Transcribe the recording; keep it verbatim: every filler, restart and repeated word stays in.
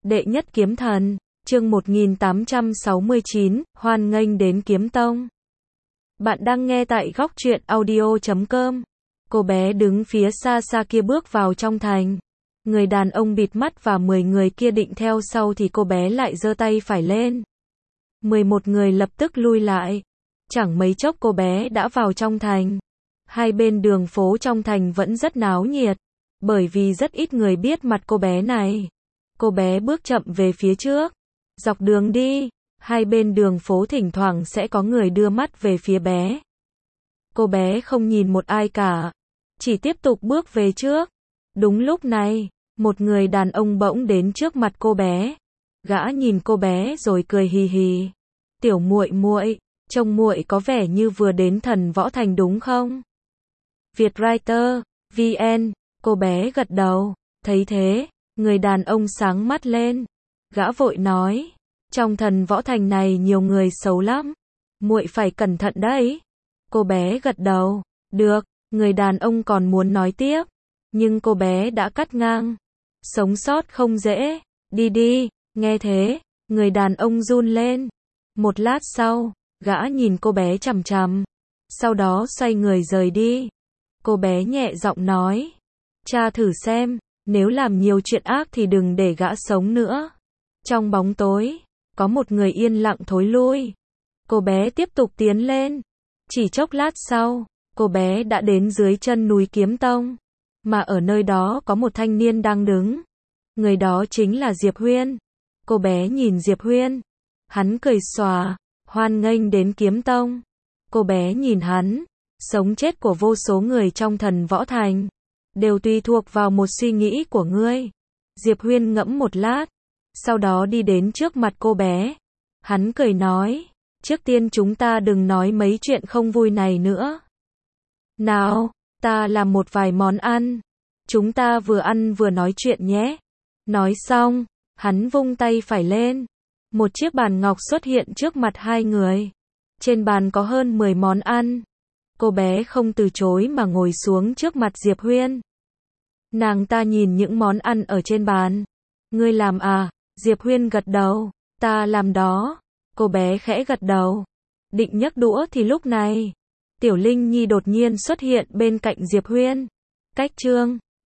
Đệ nhất kiếm thần, chương một nghìn tám trăm sáu mươi chín, hoan nghênh đến kiếm tông. Bạn đang nghe tại góc truyện audio chấm com. Cô bé đứng phía xa xa kia bước vào trong thành. Người đàn ông bịt mắt và mười người kia định theo sau thì cô bé lại giơ tay phải lên. mười một người lập tức lui lại. Chẳng mấy chốc cô bé đã vào trong thành. Hai bên đường phố trong thành vẫn rất náo nhiệt, bởi vì rất ít người biết mặt cô bé này. Cô bé bước chậm về phía trước. Dọc đường đi, hai bên đường phố thỉnh thoảng sẽ có người đưa mắt về phía bé. Cô bé không nhìn một ai cả, chỉ tiếp tục bước về trước. Đúng lúc này, một người đàn ông bỗng đến trước mặt cô bé. Gã nhìn cô bé rồi cười hì hì. "Tiểu muội muội, trông muội có vẻ như vừa đến Thần Võ Thành đúng không?" Vietwriter, vê en, cô bé gật đầu. Thấy thế, người đàn ông sáng mắt lên. Gã vội nói, trong Thần Võ Thành này nhiều người xấu lắm, muội phải cẩn thận đấy. Cô bé gật đầu. Được. Người đàn ông còn muốn nói tiếp, nhưng cô bé đã cắt ngang. Sống sót không dễ. Đi đi. Nghe thế, người đàn ông run lên. Một lát sau, gã nhìn cô bé chằm chằm, sau đó xoay người rời đi. Cô bé nhẹ giọng nói, cha thử xem, nếu làm nhiều chuyện ác thì đừng để gã sống nữa. Trong bóng tối, có một người yên lặng thối lui. Cô bé tiếp tục tiến lên. Chỉ chốc lát sau, cô bé đã đến dưới chân núi Kiếm Tông. Mà ở nơi đó có một thanh niên đang đứng. Người đó chính là Diệp Huyên. Cô bé nhìn Diệp Huyên. Hắn cười xòa, hoan nghênh đến Kiếm Tông. Cô bé nhìn hắn. Sống chết của vô số người trong Thần Võ Thành đều tùy thuộc vào một suy nghĩ của ngươi. Diệp Huyên ngẫm một lát, sau đó đi đến trước mặt cô bé. Hắn cười nói, trước tiên chúng ta đừng nói mấy chuyện không vui này nữa. Nào, ta làm một vài món ăn. Chúng ta vừa ăn vừa nói chuyện nhé. Nói xong, hắn vung tay phải lên. Một chiếc bàn ngọc xuất hiện trước mặt hai người. Trên bàn có hơn mười món ăn. Cô bé không từ chối mà ngồi xuống trước mặt Diệp Huyên. Nàng ta nhìn những món ăn ở trên bàn. Ngươi làm à? Diệp Huyên gật đầu. Ta làm đó. Cô bé khẽ gật đầu. Định nhấc đũa thì lúc này, Tiểu Linh Nhi đột nhiên xuất hiện bên cạnh Diệp Huyên. Cách chương